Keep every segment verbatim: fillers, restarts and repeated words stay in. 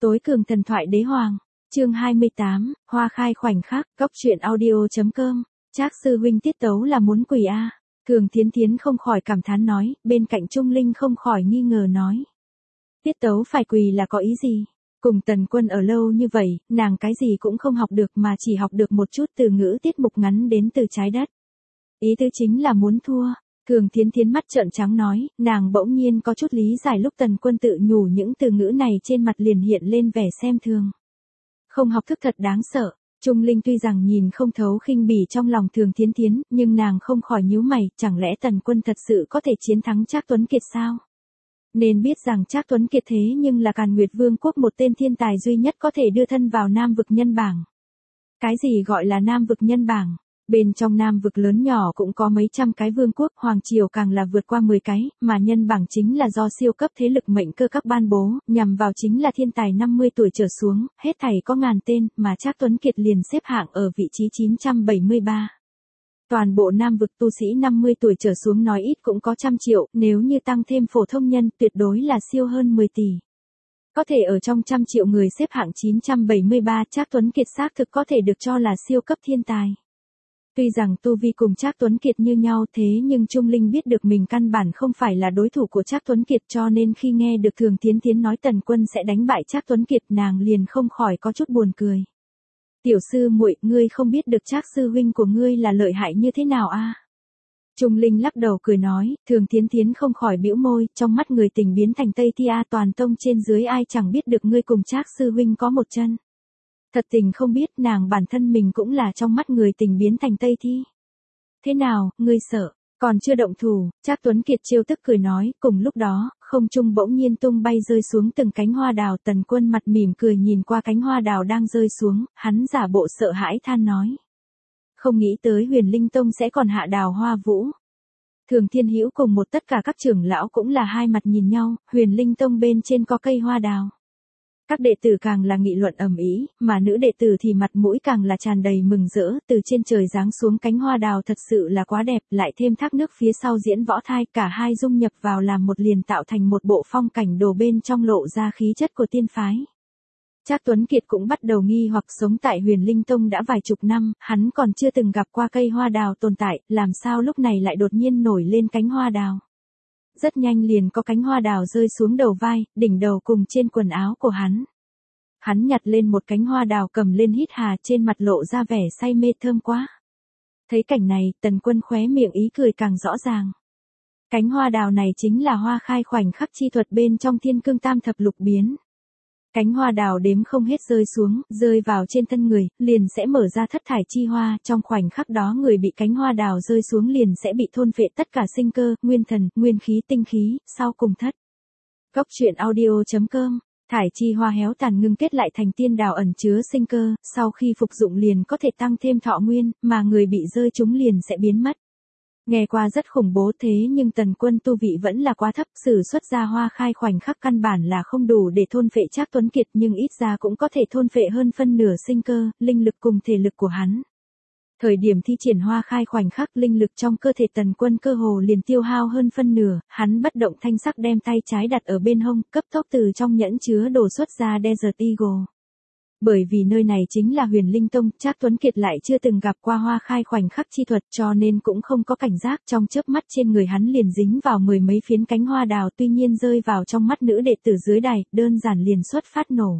Tối cường thần thoại đế hoàng, chương hai mươi tám, hoa khai khoảnh khắc, góc truyện audio.com, Trác sư huynh tiết tấu là muốn quỷ a. Thường Thiến Thiến không khỏi cảm thán nói, bên cạnh Trung Linh không khỏi nghi ngờ nói. Tiết tấu phải quỳ là có ý gì? Cùng Tần Quân ở lâu như vậy, nàng cái gì cũng không học được mà chỉ học được một chút từ ngữ tiết mục ngắn đến từ trái đất. Ý tứ chính là muốn thua. Thường Thiến Thiến mắt trợn trắng nói, nàng bỗng nhiên có chút lý giải lúc Tần Quân tự nhủ những từ ngữ này trên mặt liền hiện lên vẻ xem thường. Không học thức thật đáng sợ. Trung Linh tuy rằng nhìn không thấu khinh bỉ trong lòng Thường Thiến Thiến, nhưng nàng không khỏi nhíu mày, chẳng lẽ Tần Quân thật sự có thể chiến thắng Trác Tuấn Kiệt sao? Nên biết rằng Trác Tuấn Kiệt thế nhưng là Càn Nguyệt Vương quốc một tên thiên tài duy nhất có thể đưa thân vào Nam vực nhân bảng. Cái gì gọi là Nam vực nhân bảng? Bên trong Nam vực lớn nhỏ cũng có mấy trăm cái vương quốc, hoàng triều càng là vượt qua mười cái, mà nhân bảng chính là do siêu cấp thế lực mệnh cơ các ban bố, nhằm vào chính là thiên tài năm mươi tuổi trở xuống, hết thảy có ngàn tên, mà Trác Tuấn Kiệt liền xếp hạng ở vị trí chín trăm bảy mươi ba. Toàn bộ Nam vực tu sĩ năm mươi tuổi trở xuống nói ít cũng có trăm triệu, nếu như tăng thêm phổ thông nhân tuyệt đối là siêu hơn mười tỷ. Có thể ở trong trăm triệu người xếp hạng chín trăm bảy mươi ba, Trác Tuấn Kiệt xác thực có thể được cho là siêu cấp thiên tài. Tuy rằng tu vi cùng Trác Tuấn Kiệt như nhau thế nhưng Trung Linh biết được mình căn bản không phải là đối thủ của Trác Tuấn Kiệt cho nên khi nghe được Thường Thiến Thiến nói Tần Quân sẽ đánh bại Trác Tuấn Kiệt nàng liền không khỏi có chút buồn cười. Tiểu sư muội, ngươi không biết được Trác sư huynh của ngươi là lợi hại như thế nào a? À? Trung Linh lắc đầu cười nói, Thường Thiến Thiến không khỏi bĩu môi, trong mắt người tình biến thành Tây Thi A toàn tông trên dưới ai chẳng biết được ngươi cùng Trác sư huynh có một chân. Thật tình không biết nàng bản thân mình cũng là trong mắt người tình biến thành Tây Thi. Thế nào, ngươi sợ, còn chưa động thủ, Trác Tuấn Kiệt trêu tức cười nói, cùng lúc đó, không trung bỗng nhiên tung bay rơi xuống từng cánh hoa đào. Tần Quân mặt mỉm cười nhìn qua cánh hoa đào đang rơi xuống, hắn giả bộ sợ hãi than nói. Không nghĩ tới Huyền Linh Tông sẽ còn hạ đào hoa vũ. Thường Thiên Hữu cùng một tất cả các trưởng lão cũng là hai mặt nhìn nhau, Huyền Linh Tông bên trên có cây hoa đào. Các đệ tử càng là nghị luận ầm ĩ, mà nữ đệ tử thì mặt mũi càng là tràn đầy mừng rỡ, từ trên trời giáng xuống cánh hoa đào thật sự là quá đẹp, lại thêm thác nước phía sau diễn võ thai, cả hai dung nhập vào làm một liền tạo thành một bộ phong cảnh đồ bên trong lộ ra khí chất của tiên phái. Trác Tuấn Kiệt cũng bắt đầu nghi hoặc sống tại Huyền Linh Tông đã vài chục năm, hắn còn chưa từng gặp qua cây hoa đào tồn tại, làm sao lúc này lại đột nhiên nổi lên cánh hoa đào. Rất nhanh liền có cánh hoa đào rơi xuống đầu vai, đỉnh đầu cùng trên quần áo của hắn. Hắn nhặt lên một cánh hoa đào cầm lên hít hà trên mặt lộ ra vẻ say mê thơm quá. Thấy cảnh này, Tần Quân khóe miệng ý cười càng rõ ràng. Cánh hoa đào này chính là hoa khai khoảnh khắc chi thuật bên trong Thiên Cương Tam Thập Lục Biến. Cánh hoa đào đếm không hết rơi xuống, rơi vào trên thân người, liền sẽ mở ra thất thải chi hoa, trong khoảnh khắc đó người bị cánh hoa đào rơi xuống liền sẽ bị thôn phệ tất cả sinh cơ, nguyên thần, nguyên khí, tinh khí, sau cùng thất. Góc truyện audio.com, thải chi hoa héo tàn ngưng kết lại thành tiên đào ẩn chứa sinh cơ, sau khi phục dụng liền có thể tăng thêm thọ nguyên, mà người bị rơi chúng liền sẽ biến mất. Nghe qua rất khủng bố thế nhưng Tần Quân tu vị vẫn là quá thấp, sử xuất ra hoa khai khoảnh khắc căn bản là không đủ để thôn phệ Trác Tuấn Kiệt nhưng ít ra cũng có thể thôn phệ hơn phân nửa sinh cơ, linh lực cùng thể lực của hắn. Thời điểm thi triển hoa khai khoảnh khắc linh lực trong cơ thể Tần Quân cơ hồ liền tiêu hao hơn phân nửa, hắn bất động thanh sắc đem tay trái đặt ở bên hông, cấp tốc từ trong nhẫn chứa đồ xuất ra Desert Eagle. Bởi vì nơi này chính là Huyền Linh Tông, Trác Tuấn Kiệt lại chưa từng gặp qua hoa khai khoảnh khắc chi thuật cho nên cũng không có cảnh giác, trong chớp mắt trên người hắn liền dính vào mười mấy phiến cánh hoa đào, tuy nhiên rơi vào trong mắt nữ đệ tử dưới đài, đơn giản liền xuất phát nổ.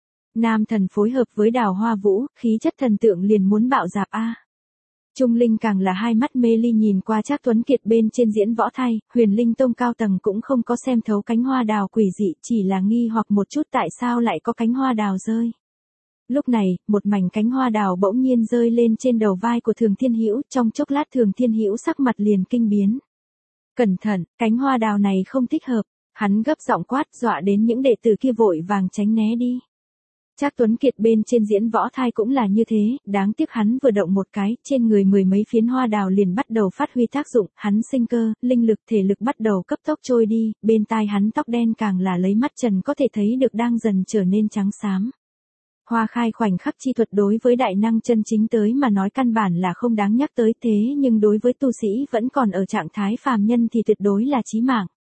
Nam thần phối hợp với đào hoa vũ, khí chất thần tượng liền muốn bạo dạp a. Trung Linh càng là hai mắt mê ly nhìn qua Trác Tuấn Kiệt bên trên diễn võ thay, Huyền Linh Tông cao tầng cũng không có xem thấu cánh hoa đào quỷ dị, chỉ là nghi hoặc một chút tại sao lại có cánh hoa đào rơi. Lúc này, một mảnh cánh hoa đào bỗng nhiên rơi lên trên đầu vai của Thường Thiên Hữu, trong chốc lát Thường Thiên Hữu sắc mặt liền kinh biến. Cẩn thận, cánh hoa đào này không thích hợp, hắn gấp giọng quát dọa đến những đệ tử kia vội vàng tránh né đi. Trác Tuấn Kiệt bên trên diễn võ thai cũng là như thế, đáng tiếc hắn vừa động một cái, trên người mười mấy phiến hoa đào liền bắt đầu phát huy tác dụng, hắn sinh cơ, linh lực thể lực bắt đầu cấp tốc trôi đi, bên tai hắn tóc đen càng là lấy mắt trần có thể thấy được đang dần trở nên trắng xám. Hoa khai khoảnh khắc chi thuật đối với đại năng chân chính tới mà nói căn bản là không đáng nhắc tới thế nhưng đối với tu sĩ vẫn còn ở trạng thái phàm nhân thì tuyệt đối là chí mạng.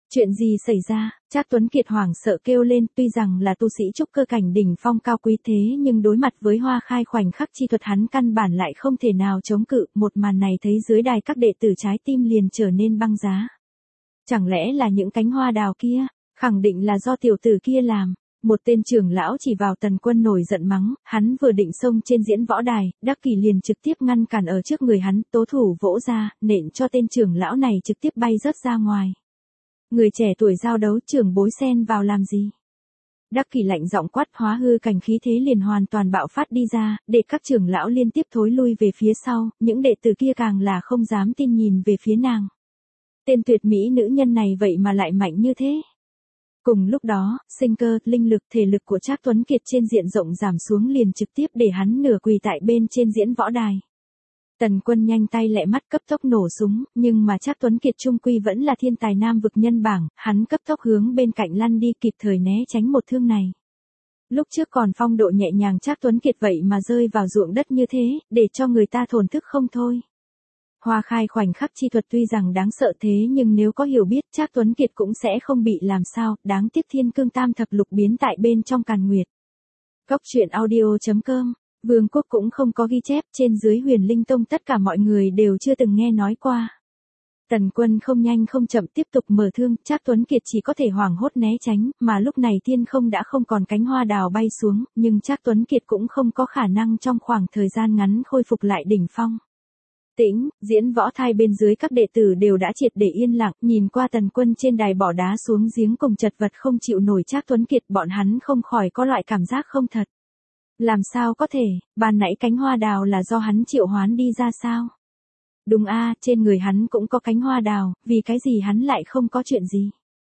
Chuyện gì xảy ra? Trác Tuấn Kiệt hoảng sợ kêu lên, tuy rằng là tu sĩ trúc cơ cảnh đỉnh phong cao quý thế nhưng đối mặt với Hoa Khai khoảnh khắc chi thuật hắn căn bản lại không thể nào chống cự, một màn này thấy dưới đài các đệ tử trái tim liền trở nên băng giá. Chẳng lẽ là những cánh hoa đào kia? Khẳng định là do tiểu tử kia làm. Một tên trưởng lão chỉ vào Tần Quân nổi giận mắng, hắn vừa định xông trên diễn võ đài, Đắc Kỷ liền trực tiếp ngăn cản ở trước người hắn, tố thủ vỗ ra, nện cho tên trưởng lão này trực tiếp bay rớt ra ngoài. Người trẻ tuổi giao đấu, trưởng bối xen vào làm gì? Đắc Kỷ lạnh giọng quát, hóa hư cảnh khí thế liền hoàn toàn bạo phát đi ra, để các trưởng lão liên tiếp thối lui về phía sau, những đệ tử kia càng là không dám tin nhìn về phía nàng. Tên tuyệt mỹ nữ nhân này vậy mà lại mạnh như thế. Cùng lúc đó, sinh cơ, linh lực, thể lực của Trác Tuấn Kiệt trên diện rộng giảm xuống liền trực tiếp để hắn nửa quỳ tại bên trên diễn võ đài. Tần Quân nhanh tay lẹ mắt cấp tốc nổ súng, nhưng mà Trác Tuấn Kiệt trung quy vẫn là thiên tài nam vực nhân bảng, hắn cấp tốc hướng bên cạnh lăn đi kịp thời né tránh một thương này. Lúc trước còn phong độ nhẹ nhàng Trác Tuấn Kiệt vậy mà rơi vào ruộng đất như thế, để cho người ta thổn thức không thôi. Hoa Khai khoảnh khắc chi thuật tuy rằng đáng sợ thế nhưng nếu có hiểu biết Trác Tuấn Kiệt cũng sẽ không bị làm sao, đáng tiếc thiên cương tam thập lục biến tại bên trong Càn Nguyệt. Góc truyện audio chấm com, Vương Quốc cũng không có ghi chép, trên dưới Huyền Linh Tông tất cả mọi người đều chưa từng nghe nói qua. Tần Quân không nhanh không chậm tiếp tục mở thương, Trác Tuấn Kiệt chỉ có thể hoảng hốt né tránh, mà lúc này thiên không đã không còn cánh hoa đào bay xuống, nhưng Trác Tuấn Kiệt cũng không có khả năng trong khoảng thời gian ngắn khôi phục lại đỉnh phong. Tĩnh, diễn võ thai bên dưới các đệ tử đều đã triệt để yên lặng, nhìn qua Tần Quân trên đài bỏ đá xuống giếng cùng chật vật không chịu nổi Trác Tuấn Kiệt, bọn hắn không khỏi có loại cảm giác không thật. Làm sao có thể, ban nãy cánh hoa đào là do hắn triệu hoán đi ra sao? Đúng a, trên người hắn cũng có cánh hoa đào, vì cái gì hắn lại không có chuyện gì?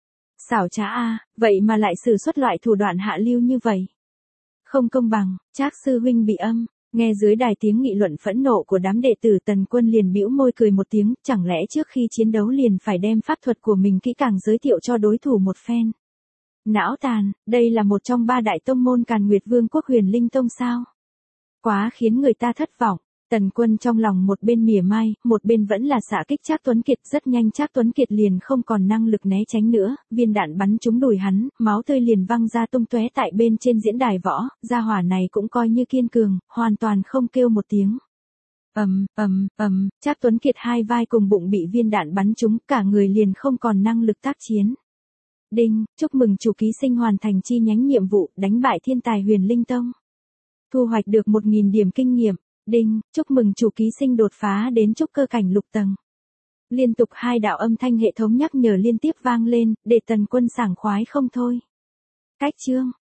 Xảo trá a, vậy mà lại sử xuất loại thủ đoạn hạ lưu như vậy. Không công bằng, Trác sư huynh bị âm. Nghe dưới đài tiếng nghị luận phẫn nộ của đám đệ tử, Tần Quân liền bĩu môi cười một tiếng, chẳng lẽ trước khi chiến đấu liền phải đem pháp thuật của mình kỹ càng giới thiệu cho đối thủ một phen. Não tàn, đây là một trong ba đại tông môn Càn Nguyệt Vương quốc Huyền Linh Tông sao? Quá khiến người ta thất vọng. Tần Quân trong lòng một bên mỉa mai, một bên vẫn là xạ kích Trác Tuấn Kiệt, rất nhanh Trác Tuấn Kiệt liền không còn năng lực né tránh nữa, viên đạn bắn trúng đùi hắn, máu tươi liền văng ra tung tóe tại bên trên diễn đài võ, gia hỏa này cũng coi như kiên cường, hoàn toàn không kêu một tiếng. Ầm, ầm, ầm, Trác Tuấn Kiệt hai vai cùng bụng bị viên đạn bắn trúng, cả người liền không còn năng lực tác chiến. Đinh, chúc mừng chủ ký sinh hoàn thành chi nhánh nhiệm vụ, đánh bại thiên tài Huyền Linh Tông. Thu hoạch được một nghìn điểm kinh nghiệm. Đinh, chúc mừng chủ ký sinh đột phá đến trúc cơ cảnh lục tầng. Liên tục hai đạo âm thanh hệ thống nhắc nhở liên tiếp vang lên, để Tần Quân sảng khoái không thôi. Cách chương